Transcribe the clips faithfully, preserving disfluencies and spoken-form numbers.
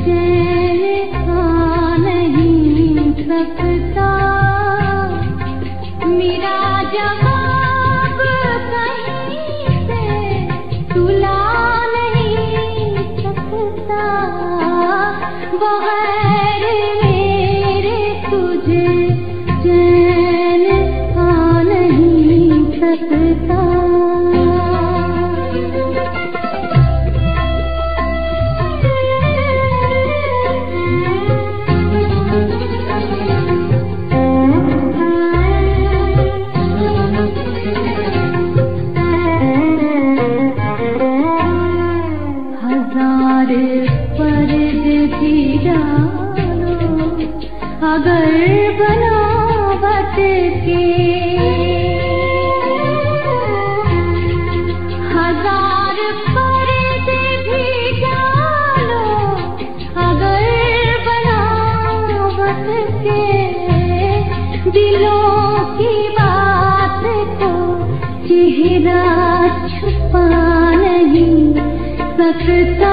चैन आ नहीं सकता, मेरा जवाब कहीं से तुला नहीं सकता, बगैर मेरे तुझे चैन आ नहीं सकता। हजार पर्दे भी डालो अगर बनावट के, हजार पर्दे भी डालो अगर बनावट के, दिलों की बात को चेहरा छुपा नहीं सकता,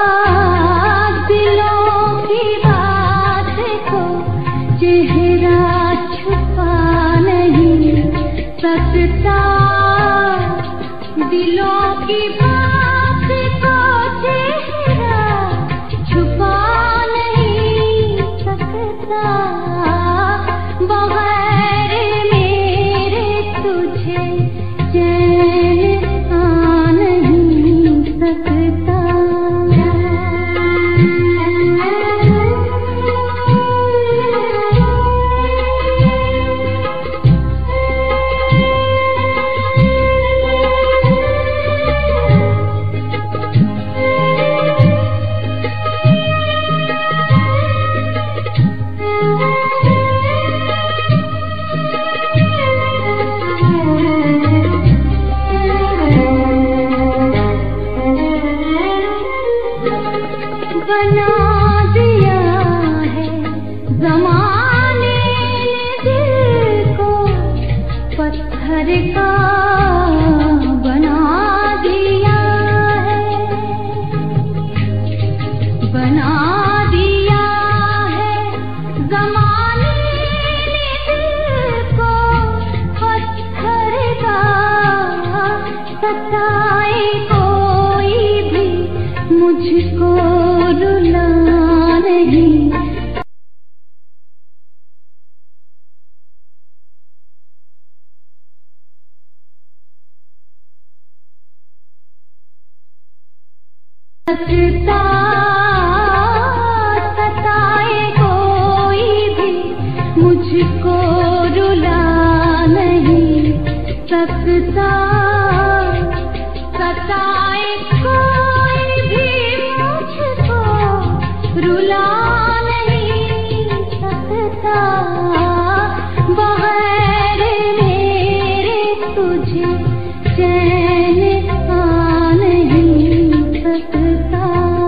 दिलों की बात को चेहरा छुपा नहीं सकता, दिलों की बात को चेहरा छुपा नहीं सकता, बगैर मेरे तुझे चैन आ नहीं सकता। बना दिया है ज़माने ने दिल को पत्थर का, बना दिया है, बना दिया है ज़माने ने दिल को पत्थर का, सताए कोई भी मुझको रुला नहीं, सकता, सताए कोई भी मुझको रुला नहीं सकता, सताए कोई भी मुझको रुला नहीं सकता, बगैर मेरे तुझे चैन आ नहीं सकता।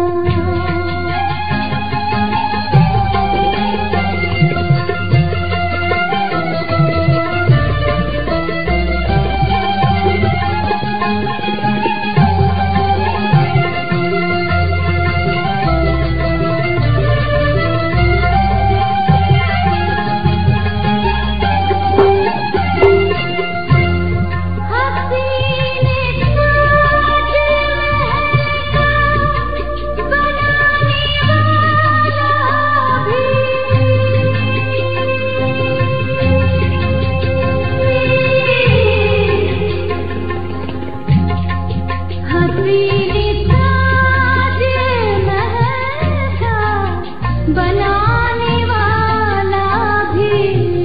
बनाने वाला भी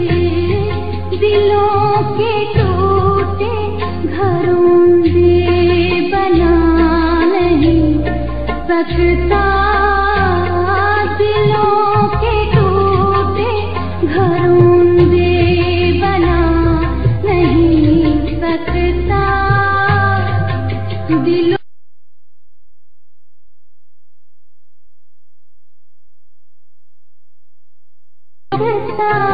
दिलों के टूटे घरों से बना नहीं सकता, दिलों के टूटे घरों से बना नहीं सकता, दिलों सकता।